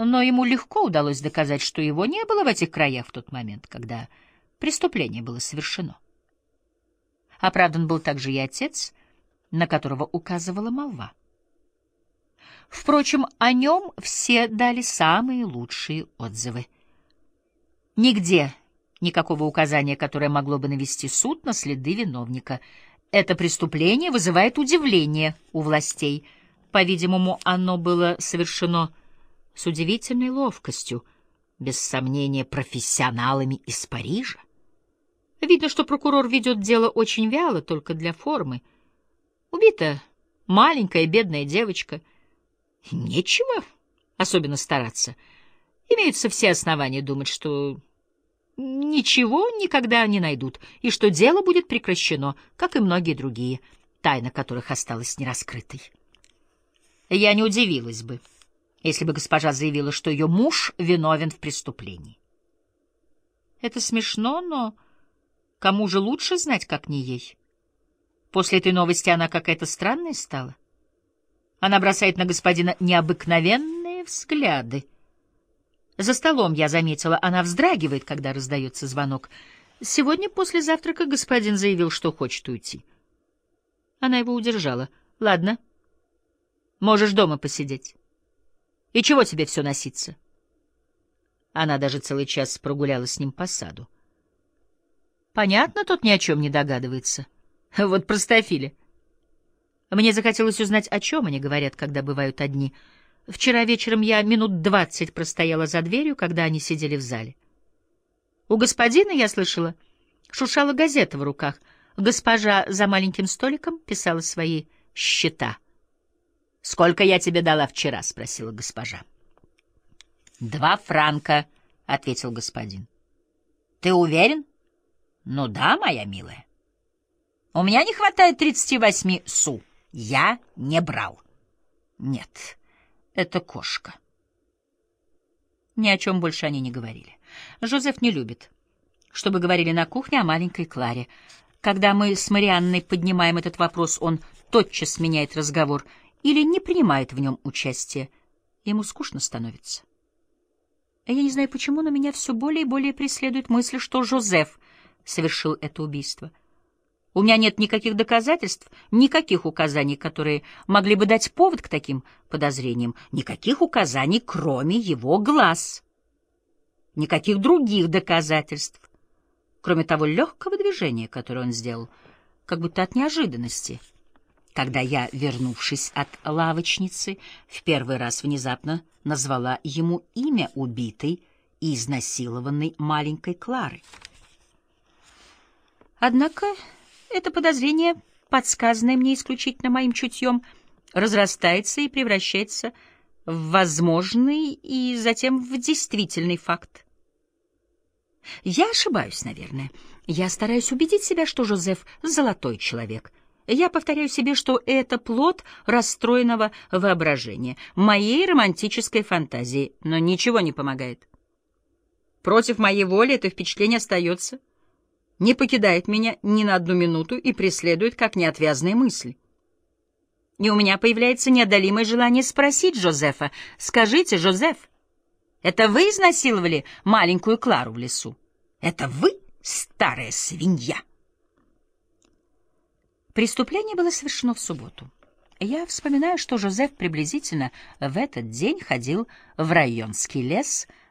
но ему легко удалось доказать, что его не было в этих краях в тот момент, когда преступление было совершено. Оправдан был также и отец, на которого указывала молва. Впрочем, о нем все дали самые лучшие отзывы. Нигде никакого указания, которое могло бы навести суд на следы виновника. Это преступление вызывает удивление у властей. По-видимому, оно было совершено с удивительной ловкостью, без сомнения, профессионалами из Парижа. Видно, что прокурор ведет дело очень вяло, только для формы. Убита маленькая бедная девочка. Нечего особенно стараться. Имеются все основания думать, что ничего никогда не найдут, и что дело будет прекращено, как и многие другие, тайна которых осталась нераскрытой. Я не удивилась бы, если бы госпожа заявила, что ее муж виновен в преступлении. Это смешно, но кому же лучше знать, как не ей? После этой новости она какая-то странная стала. Она бросает на господина необыкновенные взгляды. За столом, я заметила, она вздрагивает, когда раздается звонок. Сегодня после завтрака господин заявил, что хочет уйти. Она его удержала. «Ладно, можешь дома посидеть. И чего тебе все носиться?» Она даже целый час прогулялась с ним по саду. Понятно, тот ни о чем не догадывается. Вот простофиля. Мне захотелось узнать, о чем они говорят, когда бывают одни. Вчера вечером я минут 20 простояла за дверью, когда они сидели в зале. У господина, я слышала, шуршала газета в руках. Госпожа за маленьким столиком писала свои счета. «Сколько я тебе дала вчера?» — спросила госпожа. «2 франка», — ответил господин. «Ты уверен?» «Ну да, моя милая. У меня не хватает 38 су. Я не брал». «Нет, это кошка». Ни о чем больше они не говорили. Жозеф не любит, чтобы говорили на кухне о маленькой Кларе. Когда мы с Марианной поднимаем этот вопрос, он тотчас меняет разговор или не принимает в нем участия. Ему скучно становится. Я не знаю почему, но меня все более и более преследует мысль, что Жозеф совершил это убийство. У меня нет никаких доказательств, никаких указаний, которые могли бы дать повод к таким подозрениям, никаких указаний, кроме его глаз, никаких других доказательств, кроме того легкого движения, которое он сделал, как будто от неожиданности, когда я, вернувшись от лавочницы, в первый раз внезапно назвала ему имя убитой и изнасилованной маленькой Клары. Однако это подозрение, подсказанное мне исключительно моим чутьем, разрастается и превращается в возможный и затем в действительный факт. Я ошибаюсь, наверное. Я стараюсь убедить себя, что Жозеф — золотой человек. Я повторяю себе, что это плод расстроенного воображения, моей романтической фантазии, но ничего не помогает. Против моей воли это впечатление остается, не покидает меня ни на одну минуту и преследует как неотвязная мысль. И у меня появляется неодолимое желание спросить Жозефа: «Скажите, Жозеф, это вы изнасиловали маленькую Клару в лесу? Это вы, старая свинья?» Преступление было совершено в субботу. Я вспоминаю, что Жозеф приблизительно в этот день ходил в Районский лес